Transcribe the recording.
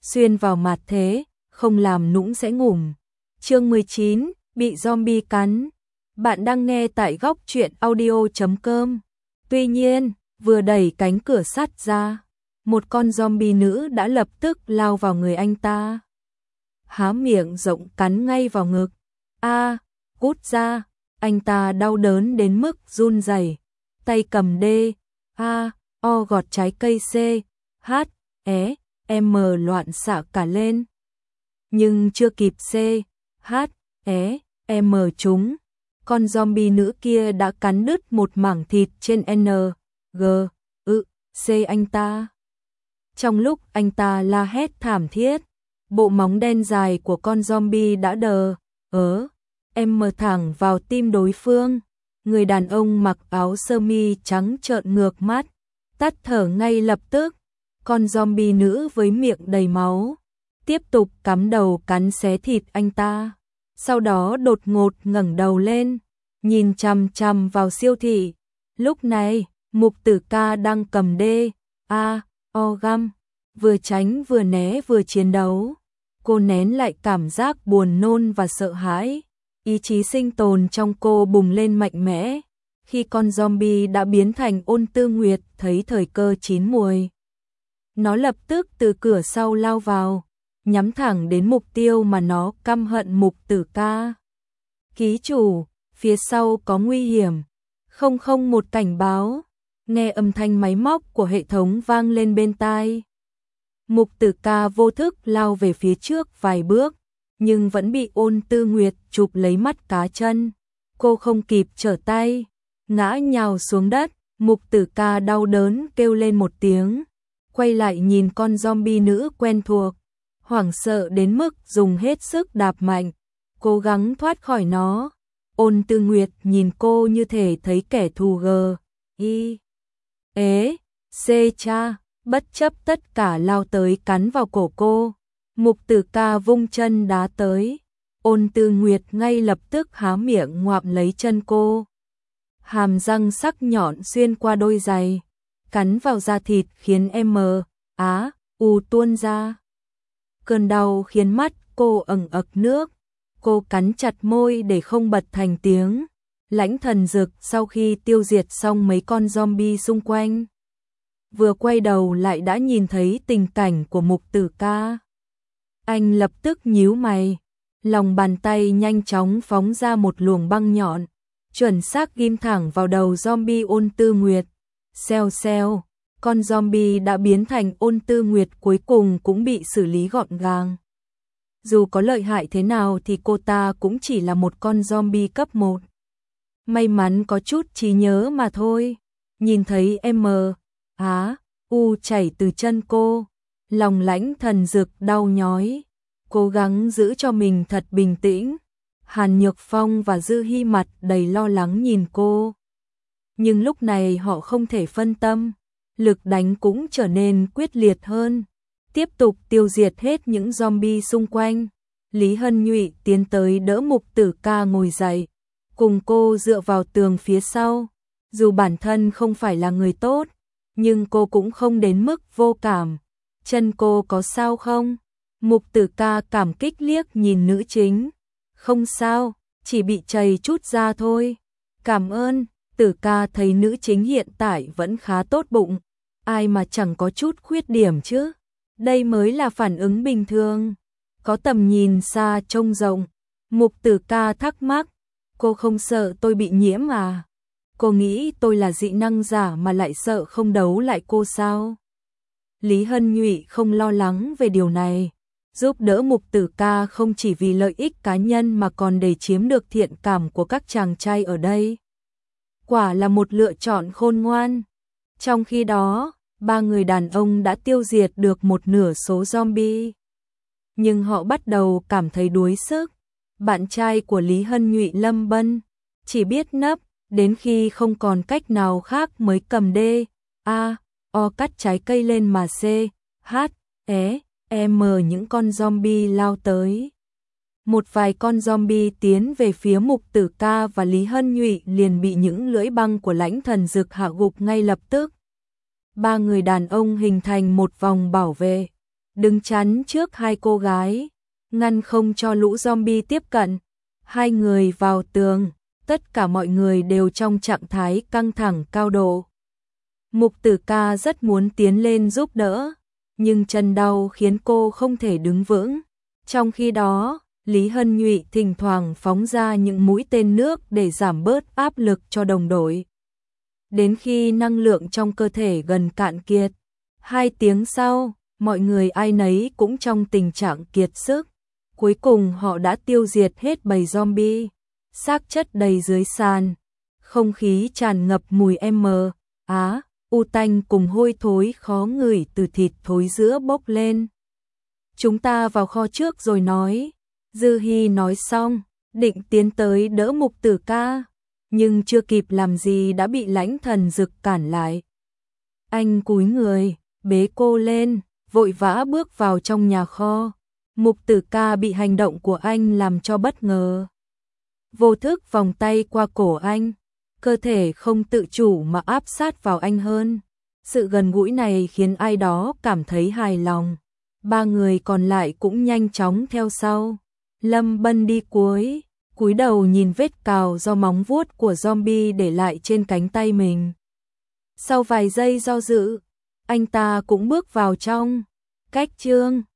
xuyên vào mặt thế, không làm nũng sẽ ngủm. Chương 19, bị zombie cắn. Bạn đang nghe tại góc truyện audio.com. Tuy nhiên, vừa đẩy cánh cửa sắt ra, một con zombie nữ đã lập tức lao vào người anh ta. Há miệng rộng cắn ngay vào ngực. A, cút ra, anh ta đau đớn đến mức run rẩy, tay cầm D, A, O gọt trái cây C, H, E, M loạn xạ cả lên. Nhưng chưa kịp C, H, E, M trúng, con zombie nữ kia đã cắn đứt một mảng thịt trên N, G, C anh ta. Trong lúc anh ta la hét thảm thiết, bộ móng đen dài của con zombie đã M thẳng vào tim đối phương. Người đàn ông mặc áo sơ mi trắng trợn ngược mắt, tắt thở ngay lập tức. Con zombie nữ với miệng đầy máu tiếp tục cắm đầu cắn xé thịt anh ta. Sau đó đột ngột ngẩng đầu lên, nhìn chằm chằm vào siêu thị. Lúc này, Mục Tử Ca đang cầm D, A, O găm, vừa tránh vừa né vừa chiến đấu. Cô nén lại cảm giác buồn nôn và sợ hãi. Ý chí sinh tồn trong cô bùng lên mạnh mẽ. Khi con zombie đã biến thành Ôn Tư Nguyệt thấy thời cơ chín muồi, nó lập tức từ cửa sau lao vào, nhắm thẳng đến mục tiêu mà nó căm hận. Mục Tử Ca. Ký chủ, phía sau có nguy hiểm. 001 cảnh báo. Nghe âm thanh máy móc của hệ thống vang lên bên tai. Mục Tử Ca vô thức lao về phía trước vài bước, nhưng vẫn bị Ôn Tư Nguyệt chụp lấy mắt cá chân. Cô không kịp trở tay, ngã nhào xuống đất. Mục Tử Ca đau đớn kêu lên một tiếng, quay lại nhìn con zombie nữ quen thuộc, hoảng sợ đến mức dùng hết sức đạp mạnh, cố gắng thoát khỏi nó. Ôn Tư Nguyệt nhìn cô như thể thấy kẻ thù cha, bất chấp tất cả lao tới cắn vào cổ cô. Mục Tử Ca vung chân đá tới, Ôn Tư Nguyệt ngay lập tức há miệng ngoạm lấy chân cô. Hàm răng sắc nhọn xuyên qua đôi giày, cắn vào da thịt khiến U tuôn ra. Cơn đau khiến mắt cô ẩn ực nước, cô cắn chặt môi để không bật thành tiếng. Lãnh Thần Dực sau khi tiêu diệt xong mấy con zombie xung quanh, vừa quay đầu lại đã nhìn thấy tình cảnh của Mục Tử Ca. Anh lập tức nhíu mày, lòng bàn tay nhanh chóng phóng ra một luồng băng nhọn, chuẩn xác ghim thẳng vào đầu zombie Ôn Tư Nguyệt. Xèo xèo, con zombie đã biến thành Ôn Tư Nguyệt cuối cùng cũng bị xử lý gọn gàng. Dù có lợi hại thế nào thì cô ta cũng chỉ là một con zombie cấp 1. May mắn có chút trí nhớ mà thôi. Nhìn thấy U chảy từ chân cô, lòng Lãnh Thần Dực đau nhói, cố gắng giữ cho mình thật bình tĩnh. Hàn Nhược Phong và Dư Hi mặt đầy lo lắng nhìn cô. Nhưng lúc này họ không thể phân tâm, lực đánh cũng trở nên quyết liệt hơn, tiếp tục tiêu diệt hết những zombie xung quanh. Lý Hân Nhụy tiến tới đỡ Mục Tử Ca ngồi dậy, cùng cô dựa vào tường phía sau. Dù bản thân không phải là người tốt, nhưng cô cũng không đến mức vô cảm. Chân cô có sao không? Mục Tử Ca cảm kích liếc nhìn nữ chính. Không sao, chỉ bị trầy chút da thôi. Cảm ơn. Tử Ca thấy nữ chính hiện tại vẫn khá tốt bụng, ai mà chẳng có chút khuyết điểm chứ. Đây mới là phản ứng bình thường. Có tầm nhìn xa trông rộng. Mục Tử Ca thắc mắc, cô không sợ tôi bị nhiễm à? Cô nghĩ tôi là dị năng giả mà lại sợ không đấu lại cô sao? Lý Hân Nhụy không lo lắng về điều này, giúp đỡ Mục Tử Ca không chỉ vì lợi ích cá nhân mà còn để chiếm được thiện cảm của các chàng trai ở đây. Quả là một lựa chọn khôn ngoan. Trong khi đó, 3 người đàn ông đã tiêu diệt được một nửa số zombie. Nhưng họ bắt đầu cảm thấy đuối sức. Bạn trai của Lý Hân Nhụy Lâm Bân chỉ biết nấp, đến khi không còn cách nào khác mới cầm D, A, O cắt trái cây lên mà C, H, E, M những con zombie lao tới. Một vài con zombie tiến về phía Mục Tử Ca và Lý Hân Nhụy liền bị những lưỡi băng của Lãnh Thần Dực hạ gục ngay lập tức. 3 người đàn ông hình thành một vòng bảo vệ, đứng chắn trước hai cô gái, ngăn không cho lũ zombie tiếp cận. Hai người vào tường, tất cả mọi người đều trong trạng thái căng thẳng cao độ. Mục Tử Ca rất muốn tiến lên giúp đỡ, nhưng chân đau khiến cô không thể đứng vững. Trong khi đó, Lý Hân Nhụy thỉnh thoảng phóng ra những mũi tên nước để giảm bớt áp lực cho đồng đội. Đến khi năng lượng trong cơ thể gần cạn kiệt, 2 tiếng sau, mọi người ai nấy cũng trong tình trạng kiệt sức. Cuối cùng họ đã tiêu diệt hết bầy zombie, xác chất đầy dưới sàn. Không khí tràn ngập mùi u tanh cùng hôi thối khó ngửi từ thịt thối giữa bốc lên. Chúng ta vào kho trước rồi nói. Dư Hi nói xong, định tiến tới đỡ Mục Tử Ca, nhưng chưa kịp làm gì đã bị Lãnh Thần Dực cản lại. Anh cúi người, bế cô lên, vội vã bước vào trong nhà kho. Mục Tử Ca bị hành động của anh làm cho bất ngờ. Vô thức vòng tay qua cổ anh, cơ thể không tự chủ mà áp sát vào anh hơn. Sự gần gũi này khiến ai đó cảm thấy hài lòng. 3 người còn lại cũng nhanh chóng theo sau. Lâm Bân đi cúi đầu nhìn vết cào do móng vuốt của zombie để lại trên cánh tay mình. Sau vài giây do dự, anh ta cũng bước vào trong. Cách chương